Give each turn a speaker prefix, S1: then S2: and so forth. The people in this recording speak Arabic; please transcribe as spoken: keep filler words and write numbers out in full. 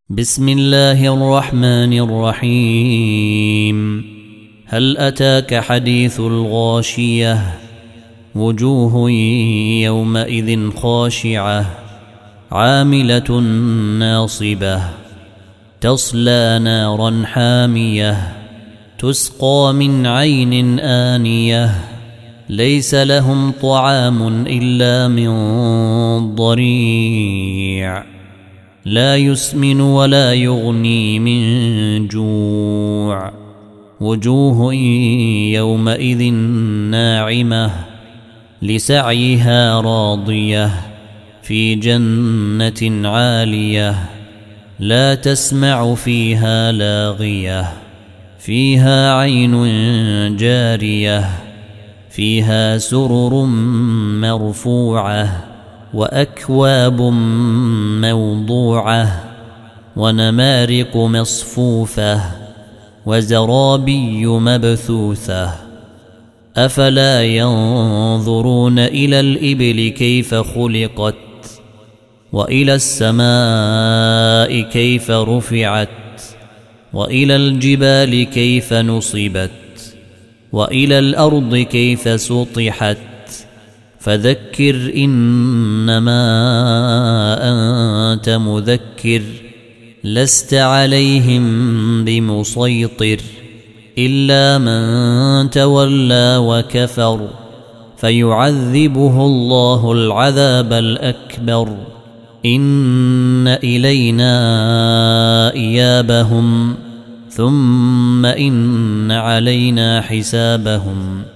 S1: بسم الله الرحمن الرحيم. هل أتاك حديث الغاشية؟ وجوه يومئذ خاشعة عاملة ناصبة تصلى نارا حامية تسقى من عين آنية ليس لهم طعام إلا من ضريع لا يسمن ولا يغني من جوع وجوه يومئذ ناعمة لسعيها راضية في جنة عالية لا تسمع فيها لاغية فيها عين جارية فيها سرر مرفوعة وأكواب موضوعة ونمارق مصفوفة وزرابي مبثوثة أفلا ينظرون إلى الإبل كيف خلقت وإلى السماء كيف رفعت وإلى الجبال كيف نصبت وإلى الأرض كيف سطحت فذكر إنما أنت مذكر لست عليهم بمسيطر إلا من تولى وكفر فيعذبه الله العذاب الأكبر إن إلينا إيابهم ثم إن علينا حسابهم